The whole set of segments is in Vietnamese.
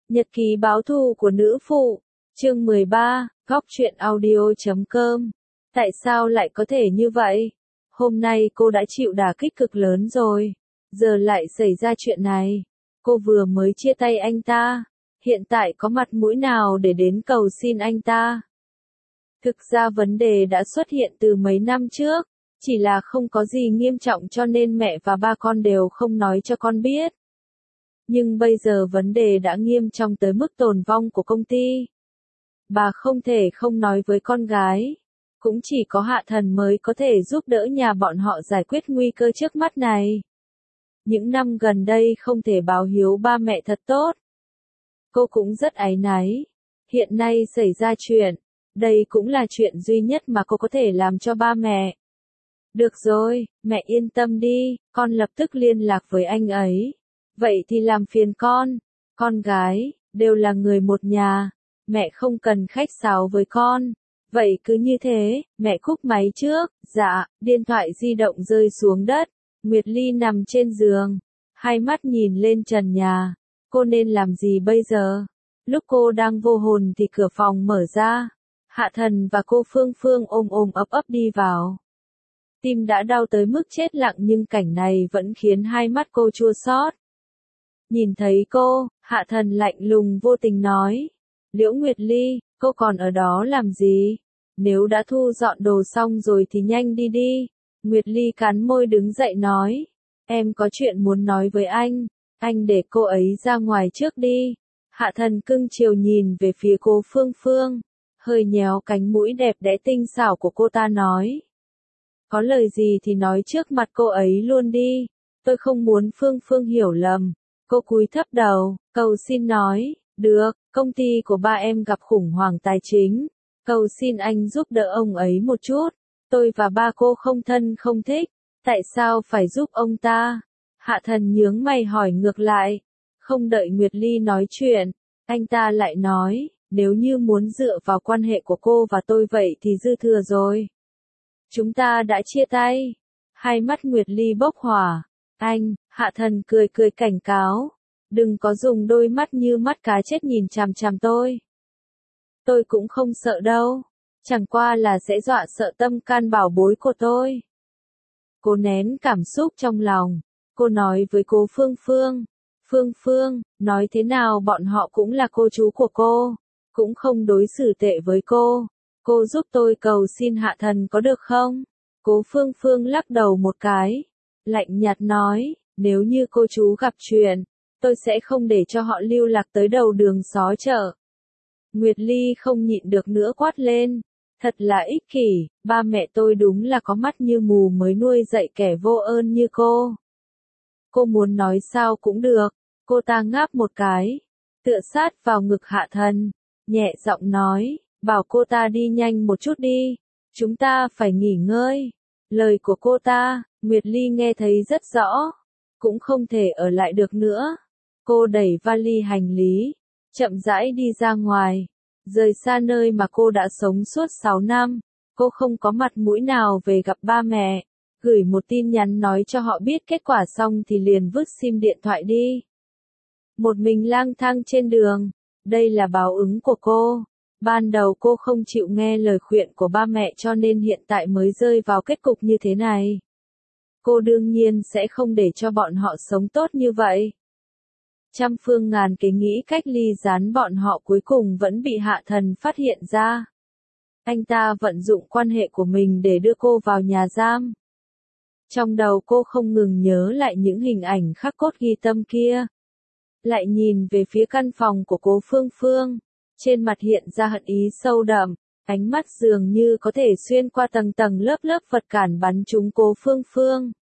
Nhật ký báo thù của nữ phụ, chương 13, góc truyện audio.com. Tại sao lại có thể như vậy? Hôm nay cô đã chịu đả kích cực lớn rồi, giờ lại xảy ra chuyện này. Cô vừa mới chia tay anh ta, hiện tại có mặt mũi nào để đến cầu xin anh ta? Thực ra vấn đề đã xuất hiện từ mấy năm trước, chỉ là không có gì nghiêm trọng cho nên mẹ và ba con đều không nói cho con biết. Nhưng bây giờ vấn đề đã nghiêm trọng tới mức tồn vong của công ty. Bà không thể không nói với con gái. Cũng chỉ có Hạ Thần mới có thể giúp đỡ nhà bọn họ giải quyết nguy cơ trước mắt này. Những năm gần đây không thể báo hiếu ba mẹ thật tốt. Cô cũng rất áy náy. Hiện nay xảy ra chuyện, đây cũng là chuyện duy nhất mà cô có thể làm cho ba mẹ. Được rồi, mẹ yên tâm đi, con lập tức liên lạc với anh ấy. Vậy thì làm phiền con gái, đều là người một nhà, mẹ không cần khách sáo với con. Vậy cứ như thế, mẹ cúp máy trước. Dạ, điện thoại di động rơi xuống đất. Nguyệt Ly nằm trên giường, hai mắt nhìn lên trần nhà. Cô nên làm gì bây giờ? Lúc cô đang vô hồn thì cửa phòng mở ra. Hạ Thần và cô Phương Phương ôm ấp đi vào. Tim đã đau tới mức chết lặng nhưng cảnh này vẫn khiến hai mắt cô chua xót. Nhìn thấy cô, Hạ Thần lạnh lùng vô tình nói. Liễu Nguyệt Ly, cô còn ở đó làm gì? Nếu đã thu dọn đồ xong rồi thì nhanh đi đi. Nguyệt Ly cắn môi đứng dậy nói. Em có chuyện muốn nói với anh để cô ấy ra ngoài trước đi. Hạ Thần cưng chiều nhìn về phía cô Phương Phương, hơi nhéo cánh mũi đẹp đẽ tinh xảo của cô ta nói. Có lời gì thì nói trước mặt cô ấy luôn đi, tôi không muốn Phương Phương hiểu lầm. Cô cúi thấp đầu, cầu xin nói, được, công ty của ba em gặp khủng hoảng tài chính, cầu xin anh giúp đỡ ông ấy một chút. Tôi và ba cô không thân không thích, tại sao phải giúp ông ta? Hạ Thần nhướng mày hỏi ngược lại. Không đợi Nguyệt Ly nói chuyện, anh ta lại nói, nếu như muốn dựa vào quan hệ của cô và tôi vậy thì dư thừa rồi. Chúng ta đã chia tay. Hai mắt Nguyệt Ly bốc hỏa. Hạ Thần cười cảnh cáo. Đừng có dùng đôi mắt như mắt cá chết nhìn chằm chằm tôi. Tôi cũng không sợ đâu. Chẳng qua là sẽ dọa sợ tâm can bảo bối của tôi. Cô nén cảm xúc trong lòng. Cô nói với cô Phương Phương. Phương Phương, nói thế nào bọn họ cũng là cô chú của cô. Cũng không đối xử tệ với cô. Cô giúp tôi cầu xin Hạ Thần có được không? Cố Phương Phương lắc đầu một cái. Lạnh nhạt nói, nếu như cô chú gặp chuyện, tôi sẽ không để cho họ lưu lạc tới đầu đường xó chợ. Nguyệt Ly không nhịn được nữa quát lên. Thật là ích kỷ, ba mẹ tôi đúng là có mắt như mù mới nuôi dạy kẻ vô ơn như cô. Cô muốn nói sao cũng được. Cô ta ngáp một cái, tựa sát vào ngực Hạ Thần, nhẹ giọng nói, bảo cô ta đi nhanh một chút đi, chúng ta phải nghỉ ngơi. Lời của cô ta, Nguyệt Ly nghe thấy rất rõ, cũng không thể ở lại được nữa. Cô đẩy vali hành lý, chậm rãi đi ra ngoài, rời xa nơi mà cô đã sống suốt 6 năm. Cô không có mặt mũi nào về gặp ba mẹ, gửi một tin nhắn nói cho họ biết kết quả xong thì liền vứt sim điện thoại đi. Một mình lang thang trên đường, đây là báo ứng của cô. Ban đầu cô không chịu nghe lời khuyên của ba mẹ cho nên hiện tại mới rơi vào kết cục như thế này. Cô đương nhiên sẽ không để cho bọn họ sống tốt như vậy. Trăm phương ngàn kế nghĩ cách ly gián bọn họ cuối cùng vẫn bị Hạ Thần phát hiện ra. Anh ta vận dụng quan hệ của mình để đưa cô vào nhà giam. Trong đầu cô không ngừng nhớ lại những hình ảnh khắc cốt ghi tâm kia. Lại nhìn về phía căn phòng của cô Phương Phương, trên mặt hiện ra hận ý sâu đậm, ánh mắt dường như có thể xuyên qua tầng lớp vật cản bắn trúng cô Phương Phương.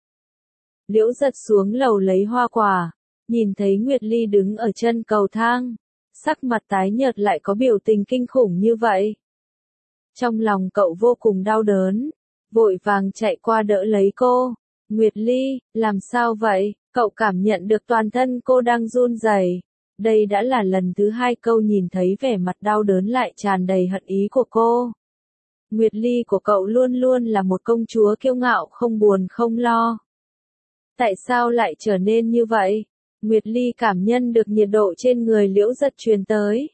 Liễu Giật xuống lầu lấy hoa quả, nhìn thấy Nguyệt Ly đứng ở chân cầu thang, sắc mặt tái nhợt lại có biểu tình kinh khủng như vậy. Trong lòng cậu vô cùng đau đớn, vội vàng chạy qua đỡ lấy cô. Nguyệt Ly, làm sao vậy? Cậu cảm nhận được toàn thân cô đang run rẩy. Đây đã là lần thứ hai cậu nhìn thấy vẻ mặt đau đớn lại tràn đầy hận ý của cô. Nguyệt Ly của cậu luôn luôn là một công chúa kiêu ngạo không buồn không lo. Tại sao lại trở nên như vậy? Nguyệt Ly cảm nhận được nhiệt độ trên người Liễu Giật truyền tới.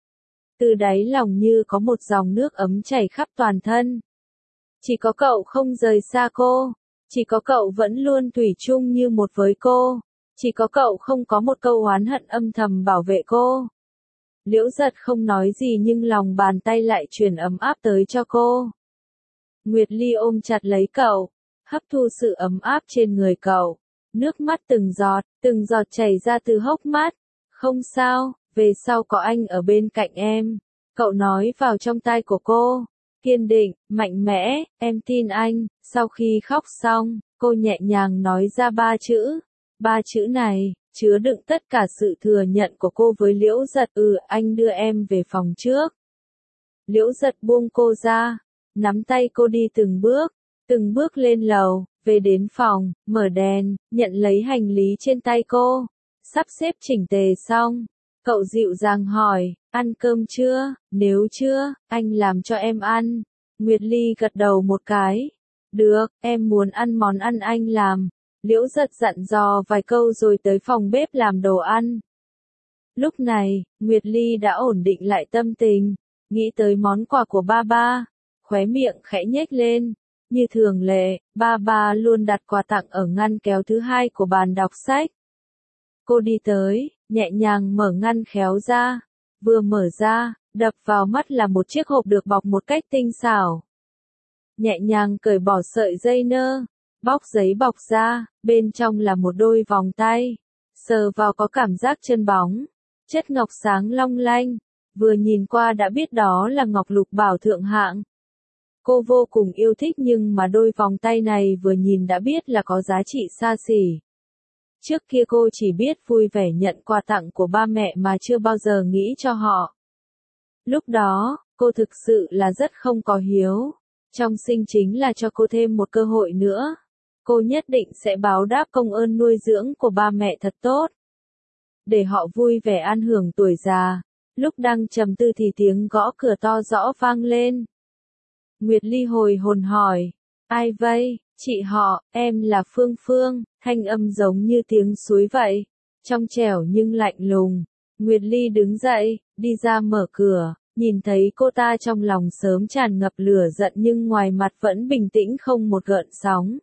Từ đáy lòng như có một dòng nước ấm chảy khắp toàn thân. Chỉ có cậu không rời xa cô. Chỉ có cậu vẫn luôn thủy chung như một với cô. Chỉ có cậu không có một câu oán hận âm thầm bảo vệ cô. Liễu Giật không nói gì nhưng lòng bàn tay lại truyền ấm áp tới cho cô. Nguyệt Ly ôm chặt lấy cậu, hấp thu sự ấm áp trên người cậu. Nước mắt từng giọt chảy ra từ hốc mắt. Không sao, về sau có anh ở bên cạnh em. Cậu nói vào trong tai của cô. Kiên định, mạnh mẽ, em tin anh. Sau khi khóc xong, cô nhẹ nhàng nói ra 3 chữ. 3 chữ này, chứa đựng tất cả sự thừa nhận của cô với Liễu Giật. Anh đưa em về phòng trước. Liễu Giật buông cô ra, nắm tay cô đi từng bước lên lầu, về đến phòng, mở đèn, nhận lấy hành lý trên tay cô. Sắp xếp chỉnh tề xong, cậu dịu dàng hỏi, ăn cơm chưa? Nếu chưa, anh làm cho em ăn. Nguyệt Ly gật đầu một cái. Được, em muốn ăn món ăn anh làm. Liễu Giật dặn dò vài câu rồi tới phòng bếp làm đồ ăn. Lúc này, Nguyệt Ly đã ổn định lại tâm tình, nghĩ tới món quà của ba ba, khóe miệng khẽ nhếch lên. Như thường lệ, ba ba luôn đặt quà tặng ở ngăn kéo thứ hai của bàn đọc sách. Cô đi tới, nhẹ nhàng mở ngăn kéo ra. Vừa mở ra, đập vào mắt là một chiếc hộp được bọc một cách tinh xảo. Nhẹ nhàng cởi bỏ sợi dây nơ, bóc giấy bọc ra, bên trong là một đôi vòng tay. Sờ vào có cảm giác chân bóng, chất ngọc sáng long lanh, vừa nhìn qua đã biết đó là ngọc lục bảo thượng hạng. Cô vô cùng yêu thích nhưng mà đôi vòng tay này vừa nhìn đã biết là có giá trị xa xỉ. Trước kia cô chỉ biết vui vẻ nhận quà tặng của ba mẹ mà chưa bao giờ nghĩ cho họ. Lúc đó, cô thực sự là rất không có hiếu. Trong sinh chính là cho cô thêm một cơ hội nữa. Cô nhất định sẽ báo đáp công ơn nuôi dưỡng của ba mẹ thật tốt. Để họ vui vẻ an hưởng tuổi già. Lúc đang trầm tư thì tiếng gõ cửa to rõ vang lên. Nguyệt Ly hồi hồn hỏi. Ai vậy? Chị họ, em là Phương Phương. Thanh âm giống như tiếng suối vậy. Trong trẻo nhưng lạnh lùng. Nguyệt Ly đứng dậy, đi ra mở cửa. Nhìn thấy cô ta trong lòng sớm tràn ngập lửa giận nhưng ngoài mặt vẫn bình tĩnh không một gợn sóng.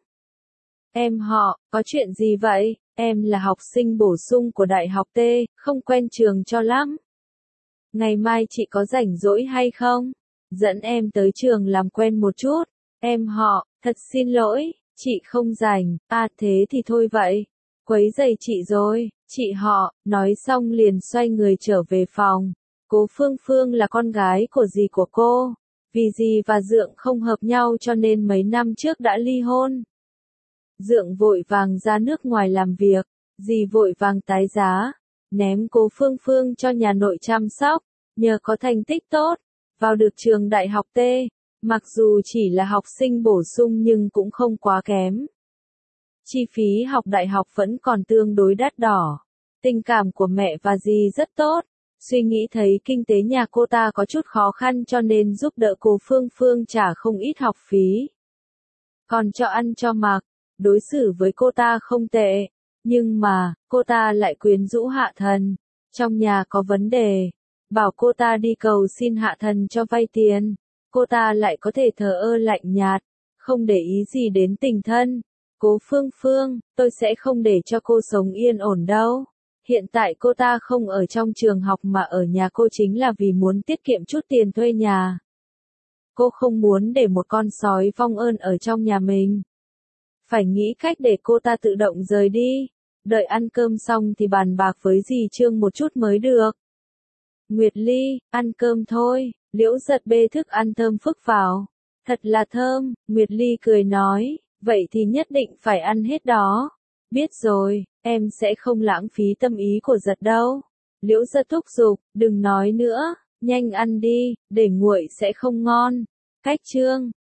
Em họ, có chuyện gì vậy? Em là học sinh bổ sung của Đại học T, không quen trường cho lắm. Ngày mai chị có rảnh rỗi hay không? Dẫn em tới trường làm quen một chút. Em họ, thật xin lỗi, chị không rảnh. Thế thì thôi vậy. Quấy rầy chị rồi. Chị họ, nói xong liền xoay người trở về phòng. Cố Phương Phương là con gái của dì của cô. Vì dì và Dượng không hợp nhau cho nên mấy năm trước đã ly hôn. Dượng vội vàng ra nước ngoài làm việc, dì vội vàng tái giá, ném Cố Phương Phương cho nhà nội chăm sóc, nhờ có thành tích tốt, vào được trường Đại học T, mặc dù chỉ là học sinh bổ sung nhưng cũng không quá kém. Chi phí học đại học vẫn còn tương đối đắt đỏ, tình cảm của mẹ và dì rất tốt, suy nghĩ thấy kinh tế nhà cô ta có chút khó khăn cho nên giúp đỡ Cố Phương Phương trả không ít học phí. Còn cho ăn cho mặc. Đối xử với cô ta không tệ, nhưng mà, cô ta lại quyến rũ Hạ Thần. Trong nhà có vấn đề, bảo cô ta đi cầu xin Hạ Thần cho vay tiền. Cô ta lại có thể thờ ơ lạnh nhạt, không để ý gì đến tình thân. Cố Phương Phương, tôi sẽ không để cho cô sống yên ổn đâu. Hiện tại cô ta không ở trong trường học mà ở nhà cô chính là vì muốn tiết kiệm chút tiền thuê nhà. Cô không muốn để một con sói vong ơn ở trong nhà mình. Phải nghĩ cách để cô ta tự động rời đi. Đợi ăn cơm xong thì bàn bạc với dì Trương một chút mới được. Nguyệt Ly, ăn cơm thôi. Liễu Giật bê thức ăn thơm phức vào. Thật là thơm, Nguyệt Ly cười nói. Vậy thì nhất định phải ăn hết đó. Biết rồi, em sẽ không lãng phí tâm ý của Giật đâu. Liễu Giật thúc giục, đừng nói nữa, nhanh ăn đi, để nguội sẽ không ngon. Cách Trương.